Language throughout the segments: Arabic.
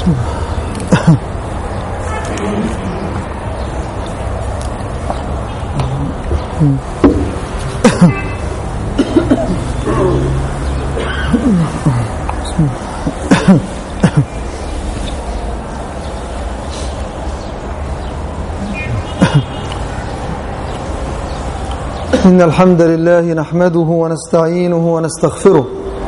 بسم الله. إن الحمد لله نحمده ونستعينه ونستغفره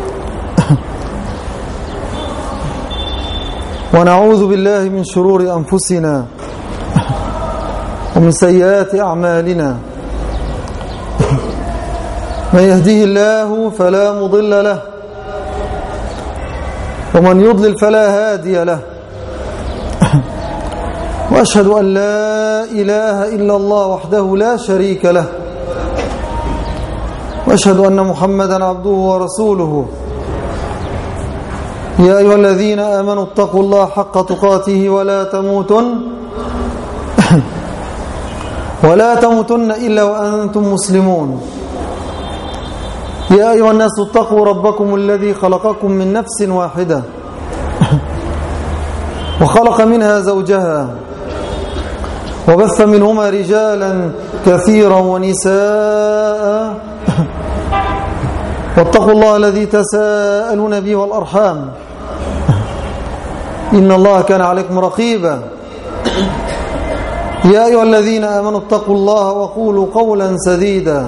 ونعوذ بالله من شرور أنفسنا ومن سيئات أعمالنا. من يهديه الله فلا مضل له ومن يضلل فلا هادي له. وأشهد أن لا إله إلا الله وحده لا شريك له، وأشهد أن محمدا عبده ورسوله. يا أيها الذين آمنوا اتقوا الله حق تقاته ولا تموتن إلا وأنتم مسلمون. يا أيها الناس اتقوا ربكم الذي خلقكم من نفس واحدة وخلق منها زوجها وبث منهما رجالا كثيرا ونساء، واتقوا الله الذي تساءلون به والأرحام إن الله كان عليكم رقيبا. يا أيها الذين آمنوا اتقوا الله وقولوا قولا سديدا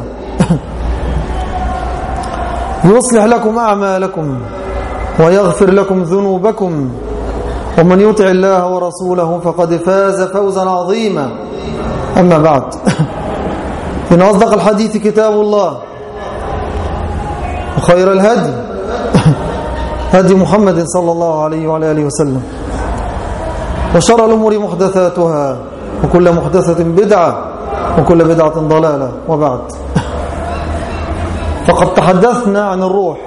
يصلح لكم أعمالكم ويغفر لكم ذنوبكم، ومن يطع الله ورسوله فقد فاز فوزا عظيما. أما بعد، إن أصدق الحديث كتاب الله، وخير الهدي هدي محمد صلى الله عليه وعلى آله وسلم، وشر الأمور محدثاتها، وكل محدثة بدعة، وكل بدعة ضلالة. وبعد، فقد تحدثنا عن الروح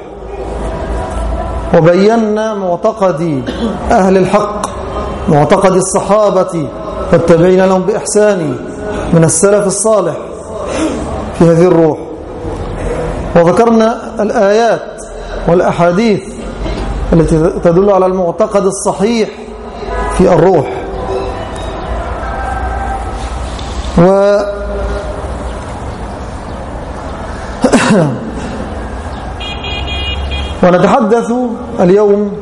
وبينا معتقد أهل الحق، معتقد الصحابة والتابعين لهم بإحسان من السلف الصالح في هذه الروح، وذكرنا الآيات والأحاديث التي تدل على المعتقد الصحيح في الروح. ونتحدث اليوم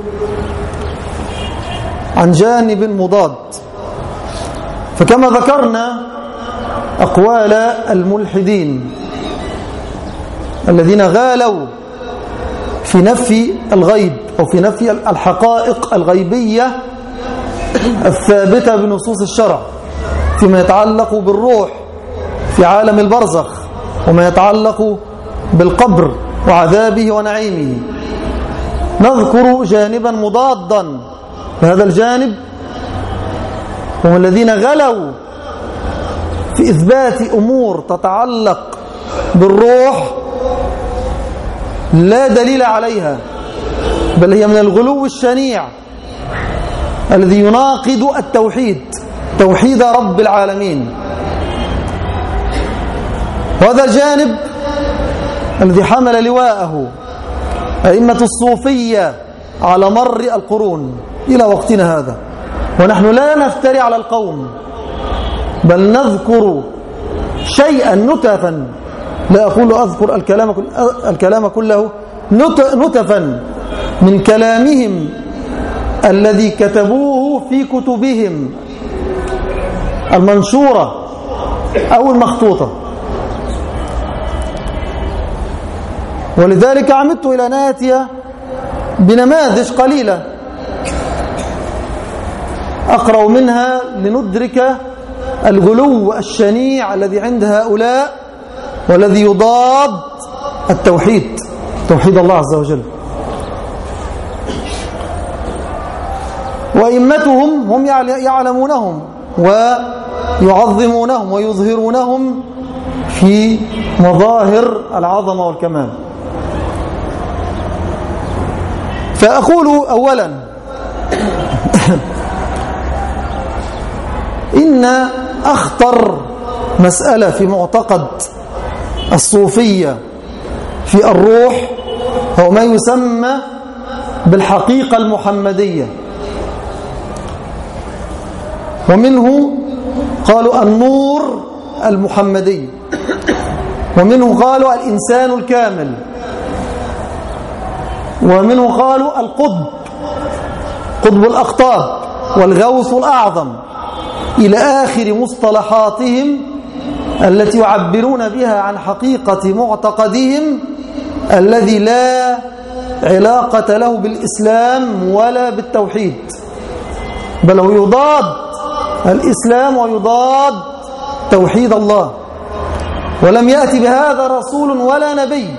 عن جانب مضاد. فكما ذكرنا أقوال الملحدين الذين غالوا في نفي الغيب أو في نفي الحقائق الغيبية الثابتة بنصوص الشرع فيما يتعلق بالروح في عالم البرزخ، وما يتعلق بالقبر وعذابه ونعيمه، نذكر جانبا مضادا لهذا الجانب، هم الذين غلوا في إثبات أمور تتعلق بالروح لا دليل عليها، بل هي من الغلو الشنيع الذي يناقض التوحيد، توحيد رب العالمين. وهذا الجانب الذي حمل لواءه أئمة الصوفية على مر القرون إلى وقتنا هذا، ونحن لا نفتري على القوم، بل نذكر شيئا نتفا، لا أقول أذكر الكلام كله، نتفا من كلامهم الذي كتبوه في كتبهم المنشورة أو المخطوطة. ولذلك عمدت إلى أن آتي بنماذج قليلة أقرأ منها لندرك الغلو الشنيع الذي عند هؤلاء، والذي يضاد التوحيد، توحيد الله عز وجل. وأئمتهم هم يعلمونهم ويعظمونهم ويظهرونهم في مظاهر العظمة والكمال. فأقول أولا إن أخطر مسألة في معتقد الصوفية في الروح هو ما يسمى بالحقيقة المحمدية، ومنه قالوا النور المحمدي، ومنه قالوا الإنسان الكامل، ومنه قالوا القطب، قطب الأقطاب والغوث الأعظم، إلى آخر مصطلحاتهم التي يعبرون بها عن حقيقة معتقدهم الذي لا علاقة له بالإسلام ولا بالتوحيد، بل هو يضاد الإسلام ويضاد توحيد الله، ولم يأتي بهذا رسول ولا نبي،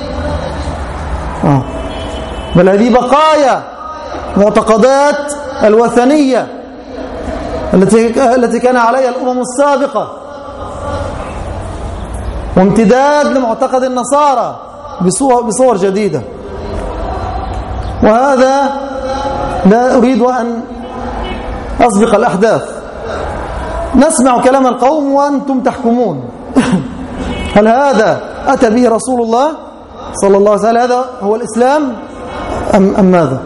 بل هذه بقايا معتقدات الوثنية التي كان عليها الأمم السابقة، وامتداد لمعتقد النصارى بصور جديدة. وهذا لا أريد أن أسبق الأحداث، نسمع كلام القوم وأنتم تحكمون. هل هذا أتى به رسول الله صلى الله عليه وسلم؟ هذا هو الإسلام أم ماذا؟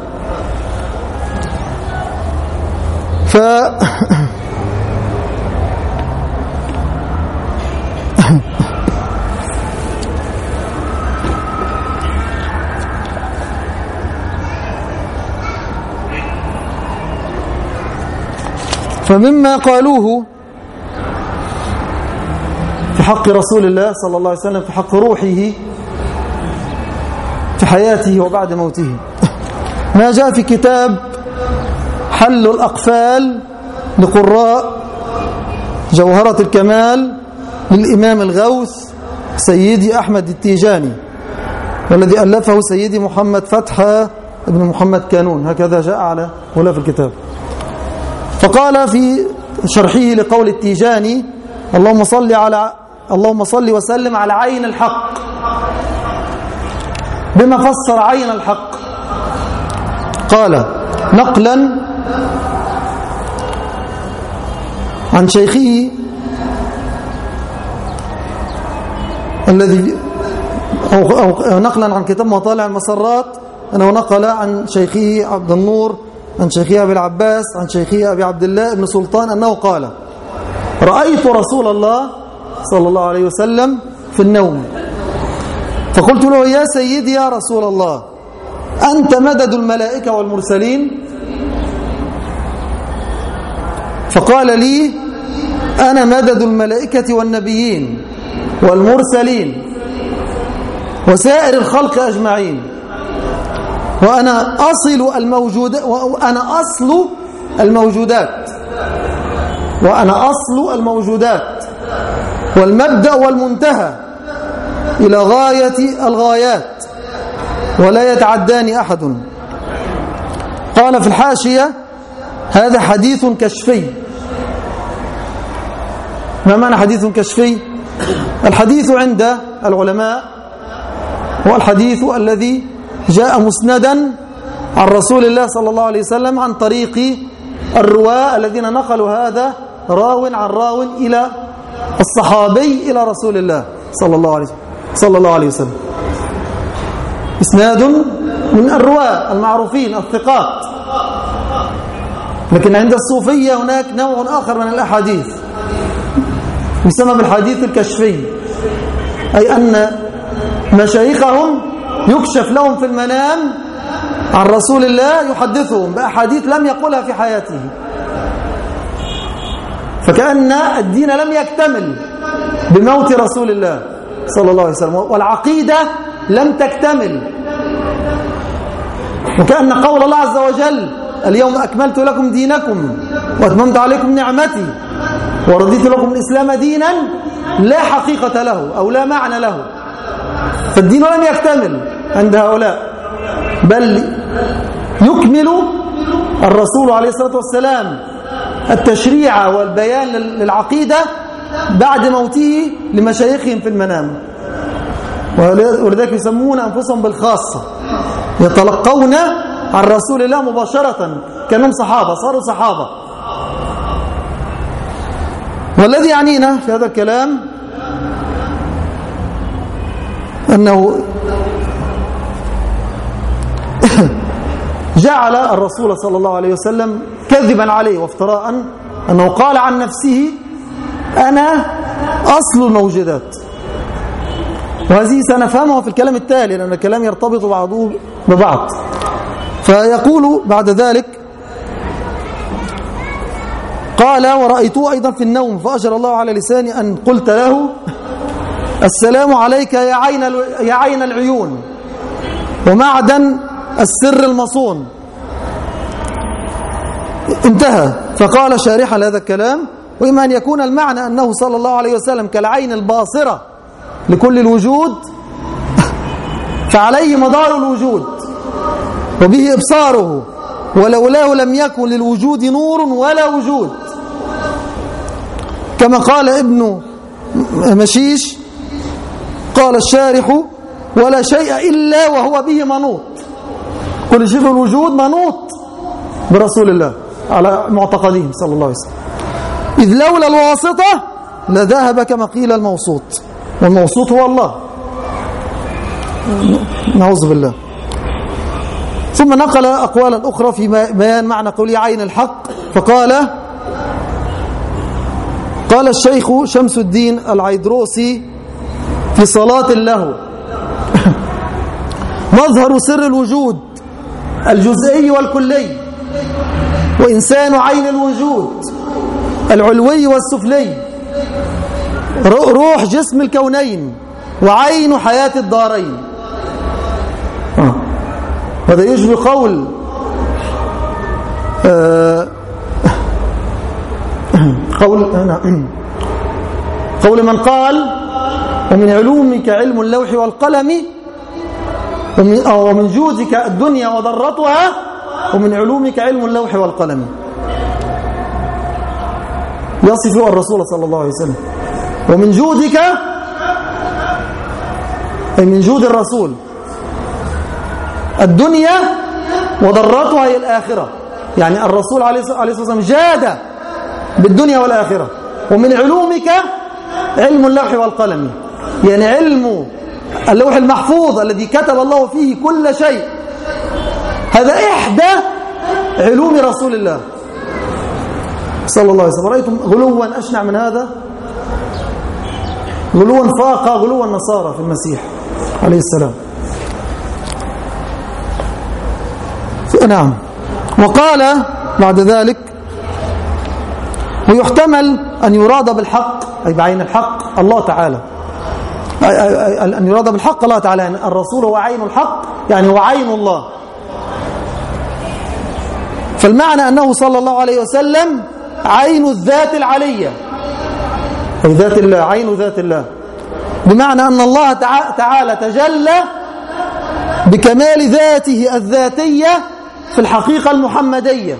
فمما قالوه في حق رسول الله صلى الله عليه وسلم، في حق روحه في حياته وبعد موته، ما جاء في كتاب حل الأقفال لقراء جوهرة الكمال للإمام الغوث سيدي أحمد التيجاني، والذي ألفه سيدي محمد فتحة ابن محمد كانون، هكذا جاء على غلاف الكتاب. فقال في شرحه لقول التيجاني: اللهم صل وسلم على عين الحق. بما فسر عين الحق؟ قال نقلا عن شيخه الذي أو نقلا عن كتاب مطالع المسرات، أنه نقل عن شيخه عبد النور عن شيخه أبي العباس عن شيخه أبي عبد الله بن سلطان أنه قال: رأيت رسول الله صلى الله عليه وسلم في النوم، فقلت له: يا سيدي يا رسول الله، أنت مدد الملائكة والمرسلين؟ فقال لي: أنا مدد الملائكة والنبيين والمرسلين وسائر الخلق أجمعين، وأنا أصل الموجودات، وأنا أصل الموجودات، وأنا أصل الموجودات والمبدأ والمنتهى إلى غاية الغايات، ولا يتعداني أحد. قال في الحاشية: هذا حديث كشفي. ما معنى حديث كشفي؟ الحديث عند العلماء هو الحديث الذي جاء مسندا عن رسول الله صلى الله عليه وسلم عن طريق الرواة الذين نقلوا هذا راو عن راو إلى الصحابي إلى رسول الله صلى الله عليه وسلم، إسناد من الرواة المعروفين الثقات. لكن عند الصوفية هناك نوع آخر من الأحاديث يسمى بالحديث الكشفي، أي أن مشايخهم يكشف لهم في المنام عن رسول الله، يحدثهم بأحاديث لم يقولها في حياته، فكأن الدين لم يكتمل بموت رسول الله صلى الله عليه وسلم، والعقيدة لم تكتمل، وكأن قول الله عز وجل: اليوم أكملت لكم دينكم وأتممت عليكم نعمتي ورضيت لكم الإسلام دينا لا حقيقة له أو لا معنى له، فالدين لم يكتمل عند هؤلاء، بل يكمل الرسول عليه الصلاة والسلام التشريع والبيان للعقيدة بعد موته لمشايخهم في المنام، ولذلك يسمون أنفسهم بالخاصة، يتلقون عن رسول الله مباشرة كأنهم صحابة، صاروا صحابة. والذي يعنينا في هذا الكلام أنه جعل الرسول صلى الله عليه وسلم كذبا عليه وافتراء أنه قال عن نفسه أنا أصل الموجودات، وهذه سنفهمها في الكلام التالي لأن الكلام يرتبط بعضه ببعض. فيقول بعد ذلك قال ورأيته أيضا في النوم فأجر الله على لساني أن قلت له السلام عليك يا عين العيون ومعدن السر المصون. انتهى. فقال شارحا لهذا الكلام وإما أن يكون المعنى أنه صلى الله عليه وسلم كالعين الباصرة لكل الوجود فعليه مدار الوجود وبه إبصاره ولولاه لم يكن للوجود نور ولا وجود، كما قال ابن مشيش قال الشارح ولا شيء إلا وهو به منوط، كل شيء في الوجود منوط برسول الله على معتقدهم صلى الله عليه وسلم، إذ لولا الواسطة لذهب كما قيل الموسوط، والموسوط هو الله نعوذ بالله. ثم نقل أقوالا أخرى في بيان معنى قوله عين الحق، فقال الشيخ شمس الدين العيدروسي في صلاة له مظهر سر الوجود الجزئي والكلي وإنسان عين الوجود العلوي والسفلي روح جسم الكونين وعين حياة الدارين. هذا يشبه قول قول من قال ومن علومك علم اللوح والقلم ومن جودك الدنيا وضرتها ومن علومك علم اللوح والقلم، يصف الرسول صلى الله عليه وسلم ومن جودك أي من جود الرسول الدنيا وضرتها هي الآخرة، يعني الرسول عليه الصلاة والسلام جاد بالدنيا والآخرة. ومن علومك علم اللوح والقلم، يعني علم اللوح المحفوظ الذي كتب الله فيه كل شيء، هذا إحدى علوم رسول الله صلى الله عليه وسلم. رأيتم غلوا أشنع من هذا؟ غلوا فاق غلو النصارى في المسيح عليه السلام. نعم. وقال بعد ذلك ويحتمل أن يراد بالحق أي بعين الحق الله تعالى، أن يراد بالحق الله تعالى، يعني الرسول هو عين الحق يعني هو عين الله. فالمعنى أنه صلى الله عليه وسلم عين الذات العلية أي ذات الله، عين ذات الله، بمعنى أن الله تعالى تجلى بكمال ذاته الذاتية في الحقيقة المحمدية.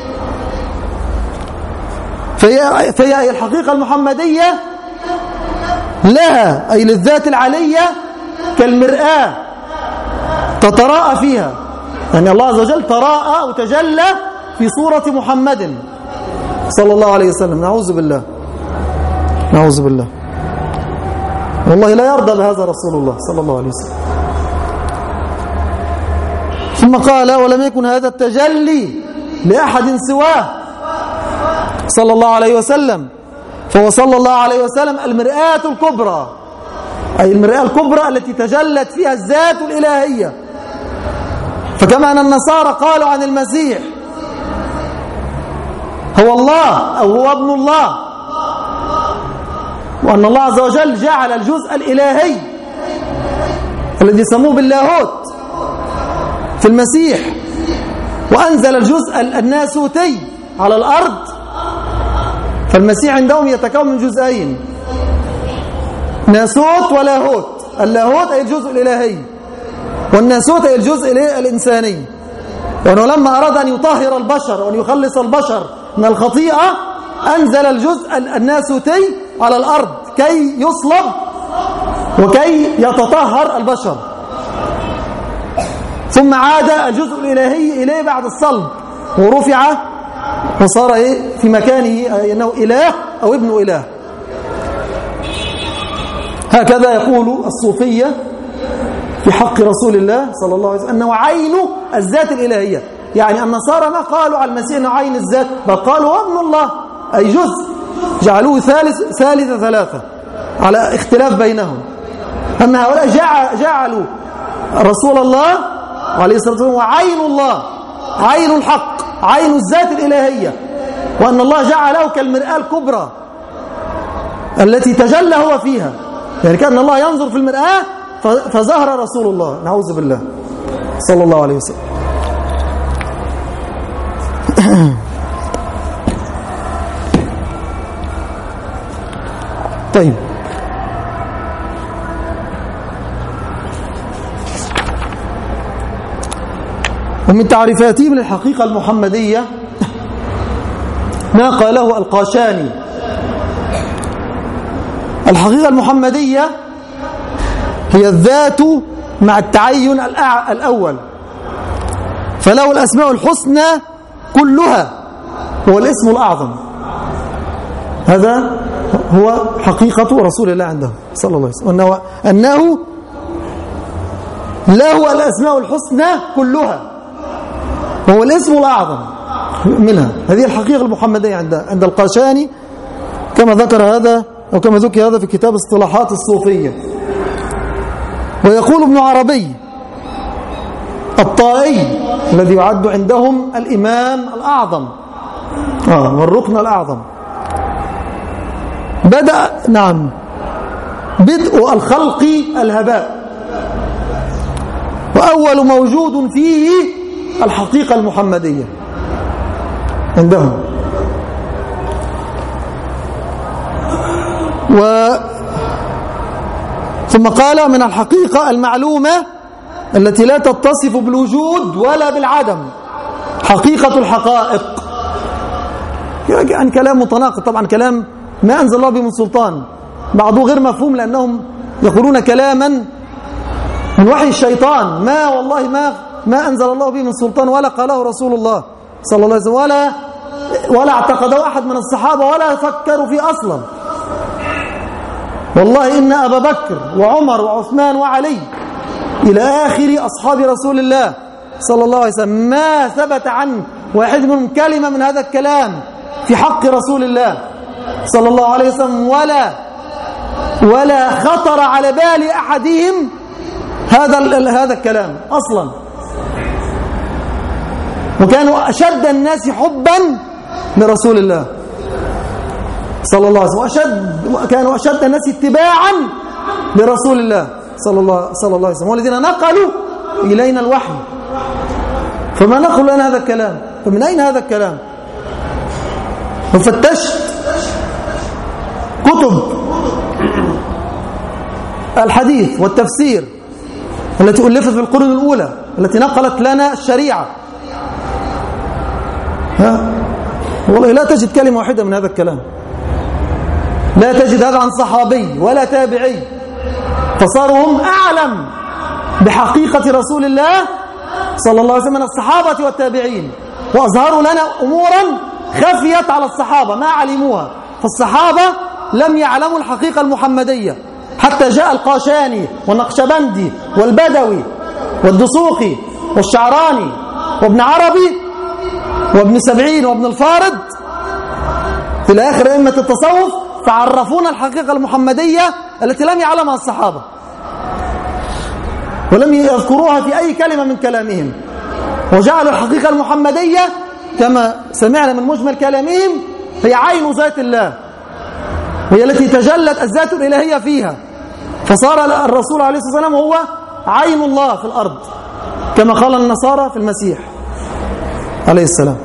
فهي الحقيقة المحمدية لها أي للذات العلية كالمرآة تتراءى فيها، يعني الله عز وجل تراءى وتجلى في صورة محمد صلى الله عليه وسلم. نعوذ بالله نعوذ بالله، والله لا يرضى بهذا رسول الله صلى الله عليه وسلم. ثم قال ولم يكن هذا التجلي لأحد سواه صلى الله عليه وسلم، فهو صلى الله عليه وسلم المرآة الكبرى أي المرآة الكبرى التي تجلت فيها الذات الإلهية. فكما أن النصارى قالوا عن المسيح هو الله أو هو ابن الله، وأن الله عز وجل جعل الجزء الإلهي الذي سموه باللاهوت في المسيح وأنزل الجزء الناسوتي على الأرض، فالمسيح عندهم يتكون من جزئين ناسوت ولاهوت. اللاهوت أي الجزء الإلهي والناسوت أي الجزء الإنساني، وأنه لما أراد أن يطهر البشر وأن يخلص البشر من الخطيئة أنزل الجزء الناسوتي على الأرض كي يصلب وكي يتطهر البشر، ثم عاد الجزء الإلهي إليه بعد الصلب ورفع وصار في مكانه أنه إله أو ابن إله. هكذا يقول الصوفية في حق رسول الله صلى الله عليه وسلم أنه عين الذات الإلهية. يعني النصارى ما قالوا على المسيح أنه عين الذات، بل قالوا هو ابن الله أي جزء، جعلوه ثالث ثلاثة على اختلاف بينهم. أما هؤلاء جعلوا رسول الله عليه الصلاة والسلام وعين الله، عين الحق، عين الذات الإلهية، وأن الله جعله كالمرآة الكبرى التي تجلى هو فيها، يعني كأن الله ينظر في المرآة فظهر رسول الله، نعوذ بالله، صلى الله عليه وسلم. طيب، ومن تعريفاتهم للحقيقة المحمدية ما قاله القاشاني: الحقيقة المحمدية هي الذات مع التعين الأول، فله الأسماء الحسنى كلها، هو الاسم الأعظم. هذا هو حقيقة رسول الله عنده صلى الله عليه وسلم، أنه له الأسماء الحسنى كلها، وهو الاسم الأعظم منها. هذه الحقيقة المحمدية عند القاشاني، كما ذكر هذا أو كما ذكر هذا في كتاب اصطلاحات الصوفية. ويقول ابن عربي الطائي الذي يعد عندهم الإمام الأعظم والركن الأعظم: بدء الخلق الهباء، وأول موجود فيه الحقيقة المحمدية عندهم. ثم قال: من الحقيقة المعلومة التي لا تتصف بالوجود ولا بالعدم، حقيقة الحقائق. يعني كلام متناقض طبعا، كلام ما أنزل الله به من سلطان، بعضه غير مفهوم لأنهم يقولون كلاما من وحي الشيطان، والله ما أنزل الله به من سلطان ولا قاله رسول الله صلى الله عليه وسلم، ولا اعتقده أحد من الصحابة ولا فكروا فيه أصلا. والله إن أبا بكر وعمر وعثمان وعلي إلى آخر أصحاب رسول الله صلى الله عليه وسلم ما ثبت عن واحد منهم كلمة من هذا الكلام في حق رسول الله صلى الله عليه وسلم، ولا خطر على بال أحدهم هذا الكلام أصلا. وكانوا أشد الناس حبا لرسول الله صلى الله عليه وسلم، كانوا أشد الناس اتباعا لرسول الله صلى الله عليه وسلم، والذين نقلوا إلينا الوحي. فما نقل لنا هذا الكلام؟ فمن أين هذا الكلام؟ وفتشت كتب الحديث والتفسير التي ألفت في القرون الأولى التي نقلت لنا الشريعة، والله لا تجد كلمة واحدة من هذا الكلام، لا تجد هذا عن صحابي ولا تابعي. فصاروا هم أعلم بحقيقة رسول الله صلى الله عليه وسلم من الصحابة والتابعين، وأظهروا لنا أمورا خفيت على الصحابة ما علموها، فالصحابة لم يعلموا الحقيقة المحمدية حتى جاء القاشاني والنقشبندي والبدوي والدسوقي والشعراني وابن عربي وابن سبعين وابن الفارض إلى آخر أئمة التصوف، فعرفونا الحقيقة المحمدية التي لم يعلمها الصحابة ولم يذكروها في أي كلمة من كلامهم، وجعلوا الحقيقة المحمدية كما سمعنا من مجمل كلامهم هي عين ذات الله، وهي التي تجلت الذات الإلهية فيها. فصار الرسول عليه الصلاة والسلام هو عين الله في الأرض كما قال النصارى في المسيح عليه السلام.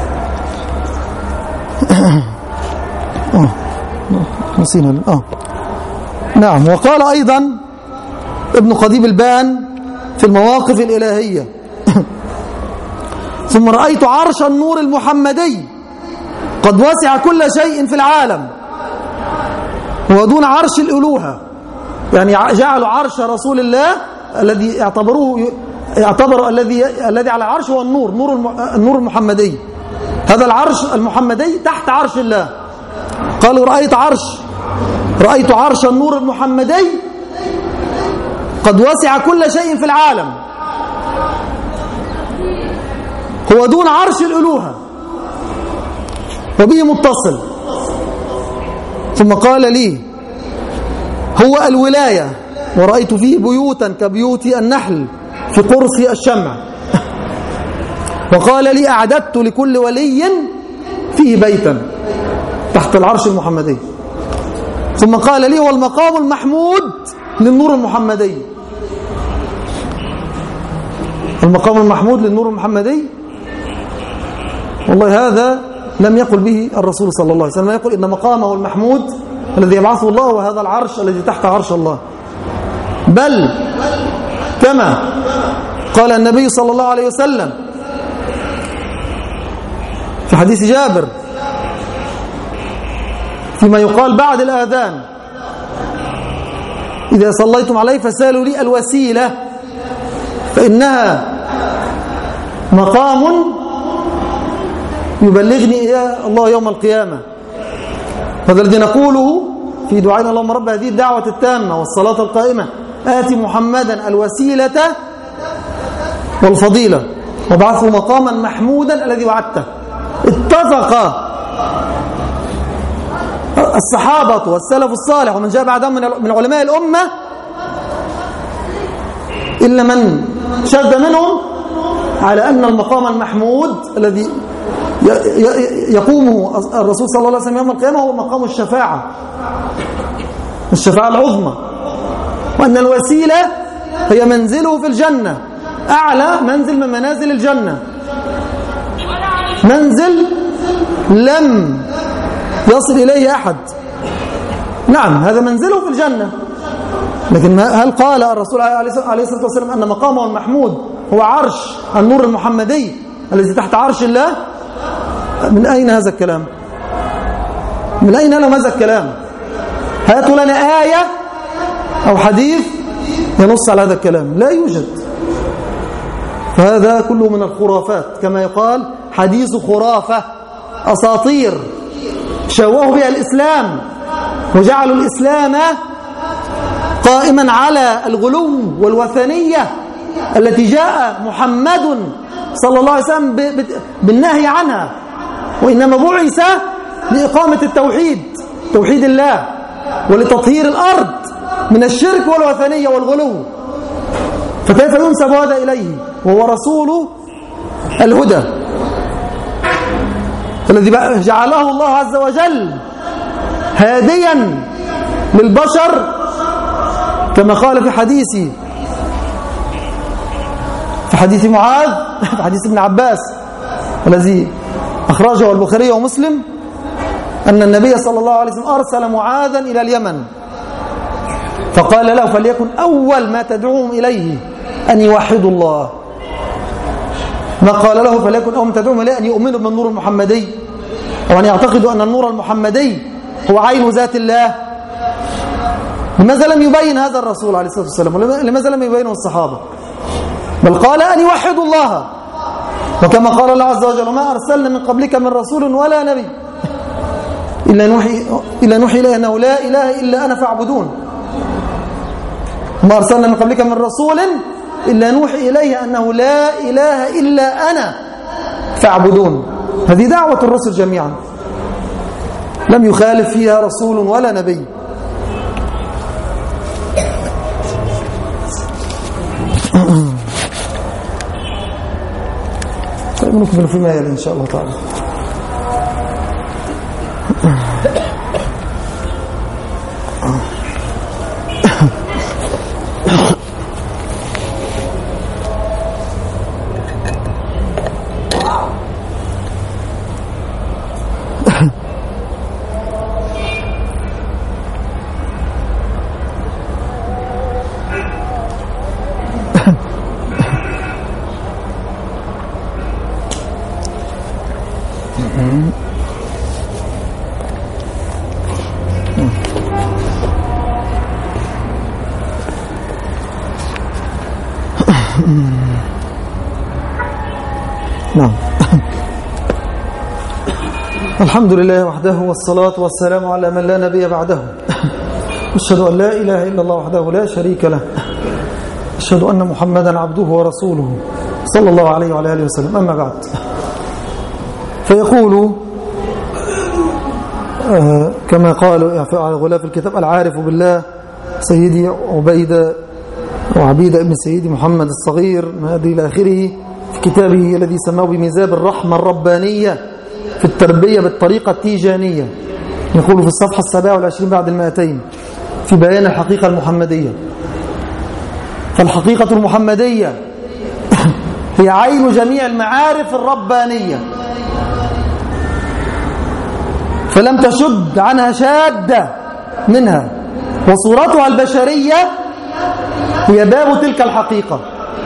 نعم. وقال أيضا ابن قضيب البان في المواقف الإلهية: ثم رأيت عرش النور المحمدي قد وسع كل شيء في العالم ودون عرش الألوهة، يعني جعلوا عرش رسول الله الذي اعتبروا الذي على العرش هو النور المحمدي، هذا العرش المحمدي تحت عرش الله. قالوا رأيت عرش النور المحمدي قد وسع كل شيء في العالم، هو دون عرش الألوهة وبه متصل، ثم قال لي هو الولاية ورأيت فيه بيوتا كبيوت النحل في قرص الشمع. وقال لي أعددت لكل ولي فيه بيتا تحت العرش المحمدي. ثم قال لي هو المقام المحمود للنور المحمدي. المقام المحمود للنور المحمدي، والله هذا لم يقل به الرسول صلى الله عليه وسلم، يقول إن مقامه المحمود الذي يبعثه الله وهذا العرش الذي تحت عرش الله. بل كما قال النبي صلى الله عليه وسلم في حديث جابر فيما يقال بعد الآذان: إذا صليتم علي فسالوا لي الوسيلة فإنها مقام يبلغني إياه الله يوم القيامة. هذا الذي نقوله في دعائنا: اللهم رب هذه الدعوة التامة والصلاة القائمة آت محمدا الوسيلة والفضيلة وابعثه مقاما محمودا الذي وعدته. اتفق الصحابة والسلف الصالح ومن جاء بعدهم من علماء الأمة إلا من شذ منهم على أن المقام المحمود الذي يقومه الرسول صلى الله عليه وسلم يوم القيامة هو مقام الشفاعة العظمى، وأن الوسيلة هي منزله في الجنة، أعلى منزل من منازل الجنة، منزل لم يصل إليه أحد. نعم هذا منزله في الجنة، لكن هل قال الرسول عليه الصلاة والسلام أن مقامه المحمود هو عرش النور المحمدي الذي تحت عرش الله؟ من أين هذا الكلام؟ من أين لهم هذا الكلام؟ هاتوا لنا آية أو حديث ينص على هذا الكلام، لا يوجد. فهذا كله من الخرافات، كما يقال حديث خرافة، أساطير شوهوا بها الإسلام وجعلوا الإسلام قائما على الغلو والوثنية التي جاء محمد صلى الله عليه وسلم بالنهي عنها، وإنما بعث لإقامة التوحيد، توحيد الله، ولتطهير الأرض من الشرك والوثنية والغلو. فكيف ينسب هذا إليه وهو رسول الهدى الذي جعله الله عز وجل هاديا للبشر، كما قال في حديث معاذ، في حديث ابن عباس الذي أخرجه البخاري ومسلم، أن النبي صلى الله عليه وسلم أرسل معاذا إلى اليمن فقال له: فليكن أول ما تدعوهم إليه أن يوحدوا الله. ما قال له فليكن أول ما تدعوهم إليه أن يؤمنوا بالنور المحمدي، أو أن يعتقدوا أن النور المحمدي هو عين ذات الله. لماذا لم يبين هذا الرسول عليه الصلاة والسلام؟ لماذا لم يبينه الصحابة؟ بل قال أن يوحدوا الله، وكما قال الله عز وجل: وما أرسلنا من قبلك من رسول ولا نبي إلا نوحي إليه أنه لا إله إلا أنا فاعبدون. ما أرسلنا من قبلك من رسول إلا نوحي إليه أنه لا إله إلا أنا فاعبدون. هذه دعوة الرسل جميعا، لم يخالف فيها رسول ولا نبي. طيب نكمل فيما يلي إن شاء الله تعالى. نعم. الحمد لله وحده والصلاة والسلام على من لا نبي بعده. أشهد أن لا إله إلا الله وحده لا شريك له، أشهد أن محمدا عبده ورسوله صلى الله عليه وعلى آله وسلم. أما بعد، فيقول كما قالوا على غلاف الكتاب: العارف بالله سيدي عبيد ابن سيدي محمد الصغير ما هذه إلى آخره، في كتابه الذي سماه بميزاب الرحمة الربانية في التربية بالطريقة التيجانية، يقول في الصفحة 27 بعد 200 في بيان الحقيقة المحمدية. فالحقيقة المحمدية هي عين جميع المعارف الربانية، فلم تشد عنها شادة منها، وصورتها البشرية هي باب تلك الحقيقة.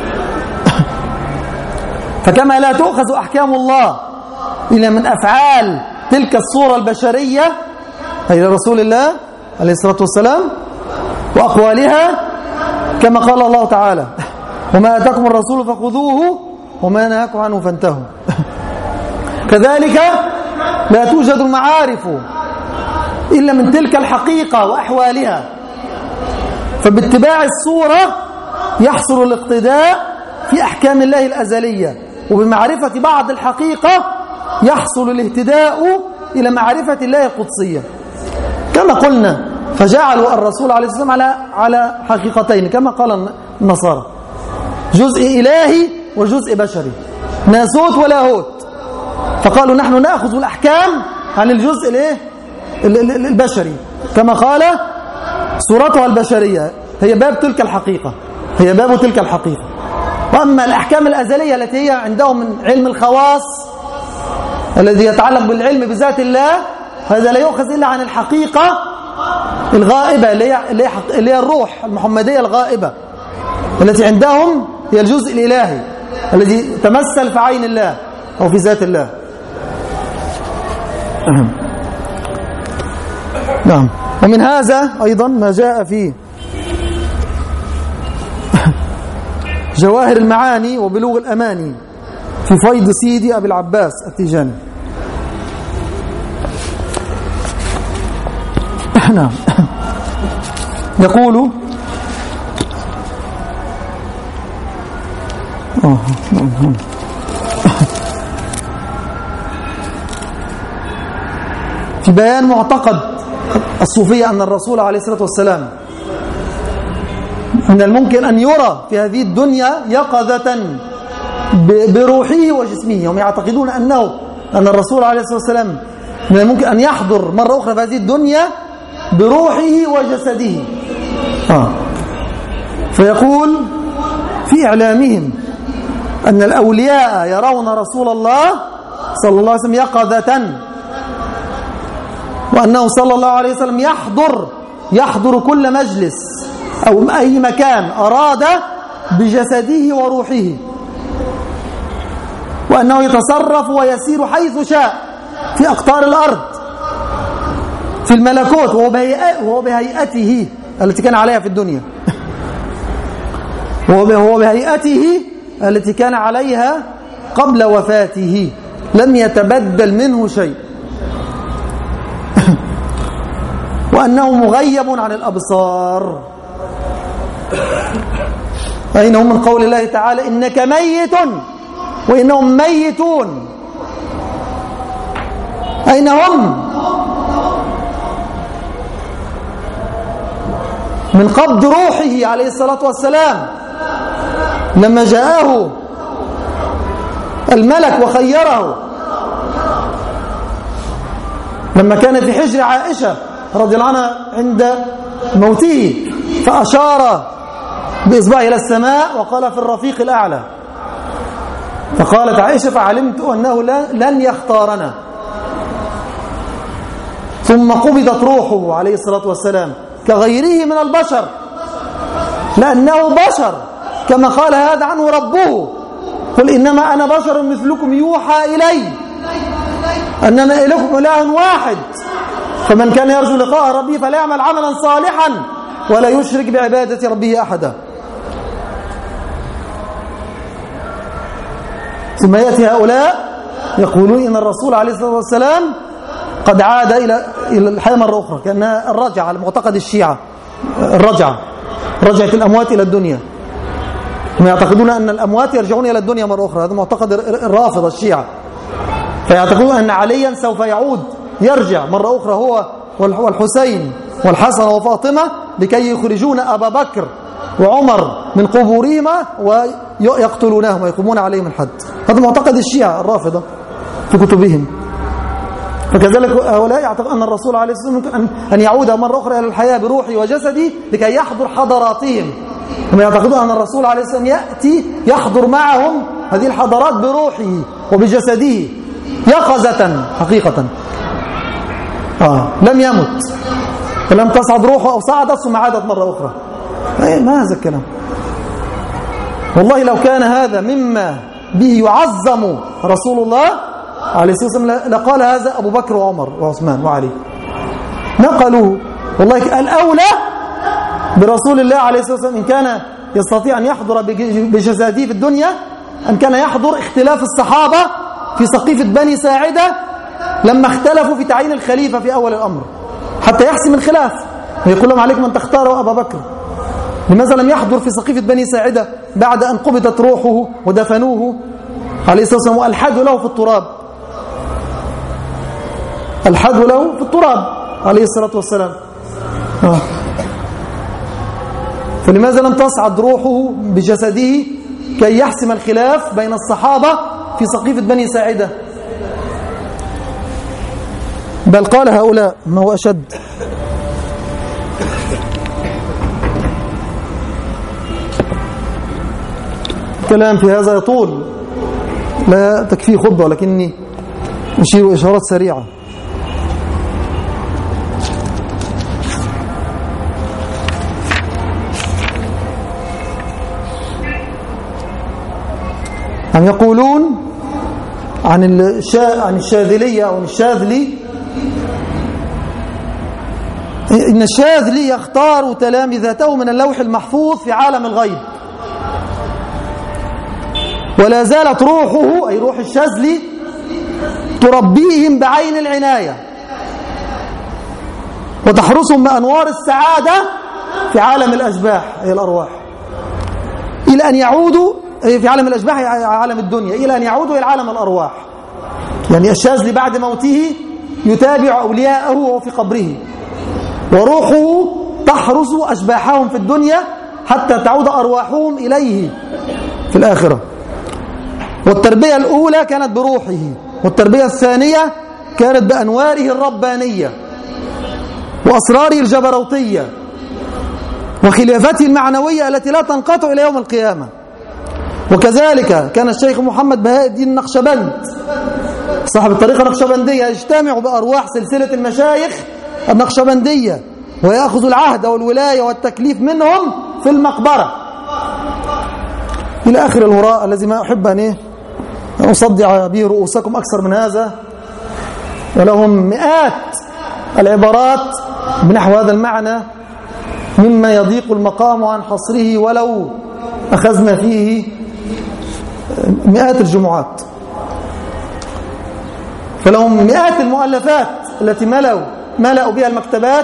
فكما لا تؤخذ أحكام الله إلا من أفعال تلك الصورة البشرية هي رسول الله عليه الصلاة والسلام وأقوالها، كما قال الله تعالى: وما آتاكم الرسول فخذوه وما نهاكم عنه فانتهوا. كذلك لا توجد المعارف إلا من تلك الحقيقة وأحوالها، فباتباع الصورة يحصل الاقتداء في أحكام الله الأزلية، وبمعرفة بعض الحقيقة يحصل الاهتداء إلى معرفة الله القدسية. كما قلنا فجعلوا الرسول عليه الصلاة والسلام على حقيقتين كما قال النصارى: جزء إلهي وجزء بشري، ناسوت ولاهوت. فقالوا نحن نأخذ الأحكام عن الجزء البشري، كما قال صورتها البشرية هي باب تلك الحقيقة، هي باب تلك الحقيقة. وأما الأحكام الأزلية التي هي عندهم من علم الخواص الذي يتعلق بالعلم بذات الله، هذا لا يؤخذ إلا عن الحقيقة الغائبة اللي هي الروح المحمدية الغائبة التي عندهم، هي الجزء الإلهي الذي تمثل في عين الله أو في ذات الله. نعم. ومن هذا أيضا ما جاء في جواهر المعاني وبلوغ الأماني في فيض سيدي أبي العباس التيجاني. نعم. يقول في بيان معتقد الصوفية أن الرسول عليه الصلاة والسلام من الممكن أن يرى في هذه الدنيا يقظة بروحه وجسمه. هم يعتقدون أن الرسول عليه الصلاة والسلام من الممكن أن يحضر مرة أخرى في هذه الدنيا بروحه وجسده. فيقول في إعلامهم أن الأولياء يرون رسول الله صلى الله عليه وسلم يقظة، وأنه صلى الله عليه وسلم يحضر كل مجلس أو أي مكان أراد بجسده وروحه، وأنه يتصرف ويسير حيث شاء في أقطار الأرض في الملكوت، وهو بهيئته التي كان عليها في الدنيا، وهو بهيئته التي كان عليها قبل وفاته، لم يتبدل منه شيء، وأنه مغيب عن الأبصار. أين هم من قول الله تعالى: إنك ميت وإنهم ميتون؟ أين هم من قبض روحه عليه الصلاة والسلام لما جاءه الملك وخيره لما كان في حجر عائشة رضي الله عنها عند موته، فأشار بإصبعه إلى السماء وقال: في الرفيق الأعلى. فقالت عائشة: فعلمت أنه لن يختارنا. ثم قبضت روحه عليه الصلاة والسلام كغيره من البشر، لأنه بشر، كما قال هذا عنه ربه: قل إنما أنا بشر مثلكم يوحى إلي أنما إلهكم إله واحد، فمن كان يرجو لقاء ربه فليعمل عملا صالحا ولا يشرك بعبادة ربه أحدا. ثم يأتي هؤلاء يقولون إن الرسول عليه الصلاة والسلام قد عاد إلى الحياة مرة أخرى، كأنها الرجعة على معتقد الشيعة، رجعة الأموات إلى الدنيا. هم يعتقدون أن الأموات يرجعون إلى الدنيا مرة أخرى، هذا معتقد الرافضة الشيعة. فيعتقدون أن عليا سوف يرجع مرة أخرى هو والحسين والحسن وفاطمة لكي يخرجون أبا بكر وعمر من قبورهما ويقتلونهم ويقومون عليهم الحد. هذا معتقد الشيعة الرافضة في كتبهم. فكذلك هؤلاء يعتقد أن الرسول عليه الصلاة والسلام أن يعود مرة أخرى إلى الحياة بروحه وجسده لكي يحضر حضاراتهم. هم يعتقدون أن الرسول عليه الصلاة والسلام يأتي يحضر معهم هذه الحضارات بروحه وبجسده يقظة حقيقة. لم يمت ولم تصعد روحه أو صعدت ثم عادت مرة أخرى. ما هذا الكلام؟ والله لو كان هذا مما به يعظم رسول الله عليه الصلاة والسلام لقال هذا أبو بكر وعمر وعثمان وعلي، ما قالوه. والله الأولى برسول الله عليه الصلاة والسلام إن كان يستطيع أن يحضر بجسده في الدنيا أن كان يحضر اختلاف الصحابة في سقيفة بني ساعدة لما اختلفوا في تعيين الخليفة في أول الأمر حتى يحسم الخلاف ويقول لهم عليكم أن تختاروا أبا بكر. لماذا لم يحضر في سقيفة بني ساعدة بعد أن قبضت روحه ودفنوه عليه الصلاة والسلام والحدوا له في التراب؟ الحدوا له في التراب عليه الصلاة والسلام. فلماذا لم تصعد روحه بجسده كي يحسم الخلاف بين الصحابة في سقيفة بني ساعدة؟ بل قال هؤلاء ما هو أشد. الكلام في هذا يطول لا تكفيه خطبة ولكني أشير إشارات سريعة. هم يقولون عن الشاذلية أو الشاذلي إن الشاذلي يختار تلامذته من اللوح المحفوظ في عالم الغيب، ولا زالت روحه أي روح الشاذلي تربيهم بعين العناية وتحرسهم بأنوار السعادة في عالم الأشباح أي الأرواح إلى أن يعودوا في عالم الأشباح عالم الدنيا إلى أن يعودوا إلى عالم الأرواح. يعني الشاذلي بعد موته يتابع أولياءه وهو في قبره وروحه تحرس أشباحهم في الدنيا حتى تعود أرواحهم إليه في الآخرة. والتربية الأولى كانت بروحه، والتربية الثانية كانت بأنواره الربانية وأسراره الجبروتية وخلافته المعنوية التي لا تنقطع إلى يوم القيامة. وكذلك كان الشيخ محمد بهاء الدين النقشبند صاحب الطريقة النقشبندية يجتمع بأرواح سلسلة المشايخ النقشبندية ويأخذ العهد والولاية والتكليف منهم في المقبرة إلى آخر الهراء الذي ما أحب أن أصدع به رؤوسكم أكثر من هذا. ولهم مئات العبارات بنحو هذا المعنى مما يضيق المقام عن حصره ولو أخذنا فيه مئات الجمعات. فلهم مئات المؤلفات التي ملأوا بها المكتبات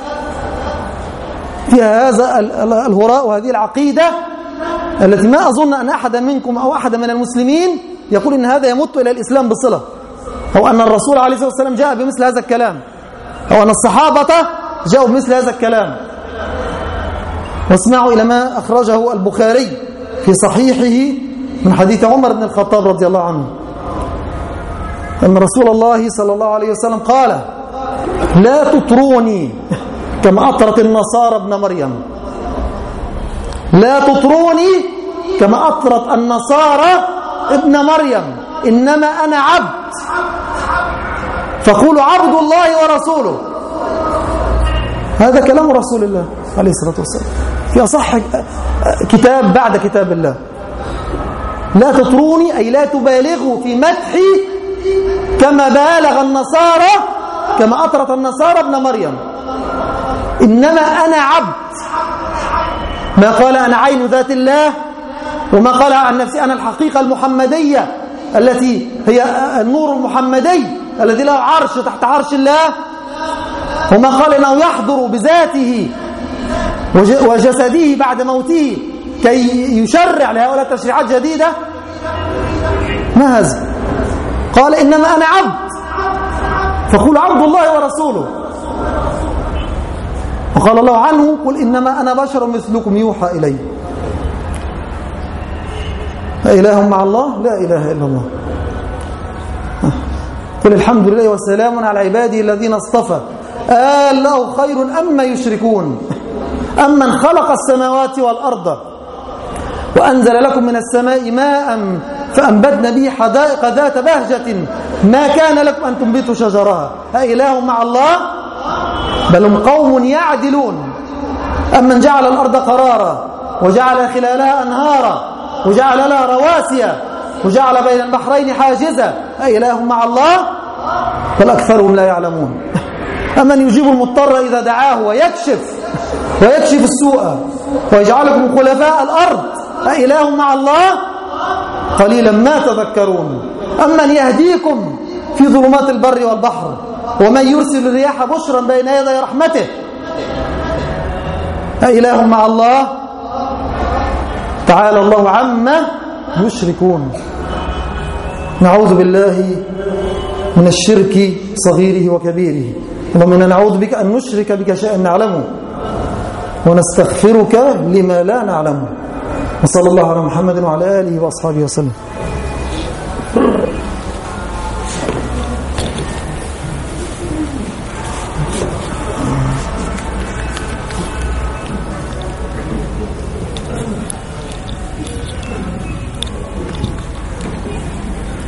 فيها هذا الهراء وهذه العقيدة التي ما أظن أن أحدا منكم أو أحدا من المسلمين يقول إن هذا يمت إلى الإسلام بصلة، أو أن الرسول عليه الصلاة والسلام جاء بمثل هذا الكلام، أو أن الصحابة جاءوا بمثل هذا الكلام. واسمعوا إلى ما أخرجه البخاري في صحيحه من حديث عمر بن الخطاب رضي الله عنه أن رسول الله صلى الله عليه وسلم قال: لا تطروني كما أطرت النصارى ابن مريم. لا تطروني كما أطرت النصارى ابن مريم، إنما أنا عبد فقولوا عبد الله ورسوله. هذا كلام رسول الله عليه الصلاة والسلام في أصح كتاب بعد كتاب الله. لا تطروني أي لا تبالغوا في مدحي كما بالغ النصارى كما أطرت النصارى ابن مريم، إنما أنا عبد. ما قال أنا عين ذات الله، وما قال عن نفسي أنا الحقيقة المحمدية التي هي النور المحمدي الذي له عرش تحت عرش الله، وما قال أنه يحضر بذاته وجسده بعد موته كي يشرع لهؤلاء تشريعات جديدة. ما هذا؟ قال إنما أنا عبد فقول عبد الله ورسوله. وقال الله عنه قل إنما أنا بشر مثلكم يوحى إلي. أإله مع الله؟ لا إله إلا الله. قل الحمد لله وسلام على عباده الذين اصطفى الله خير أما يشركون أمن خلق السماوات والأرض وأنزل لكم من السماء ماء فأنبتنا به حدائق ذات بهجة ما كان لكم أن تنبتوا شجرها أإله مع الله بل هم قوم يعدلون أمن جعل الأرض قرارا وجعل خلالها أنهارا وجعل لها رواسي وجعل بين البحرين حاجزا أإله مع الله بل أكثرهم لا يعلمون. أمن يجيب المضطر إذا دعاه ويكشف السوء ويجعلكم خلفاء الأرض أإله مع الله قليلا ما تذكرون. أمن يهديكم في ظلمات البر والبحر ومن يرسل الرياح بشرا بين يدي رحمته أإله مع الله تعالى الله عما يشركون. نعوذ بالله من الشرك صغيره وكبيره. اللهم إنا نعوذ بك أن نشرك بك شيئا نعلمه ونستغفرك لما لا نعلمه. وصلى الله على محمد وعلى آله وأصحابه وسلم.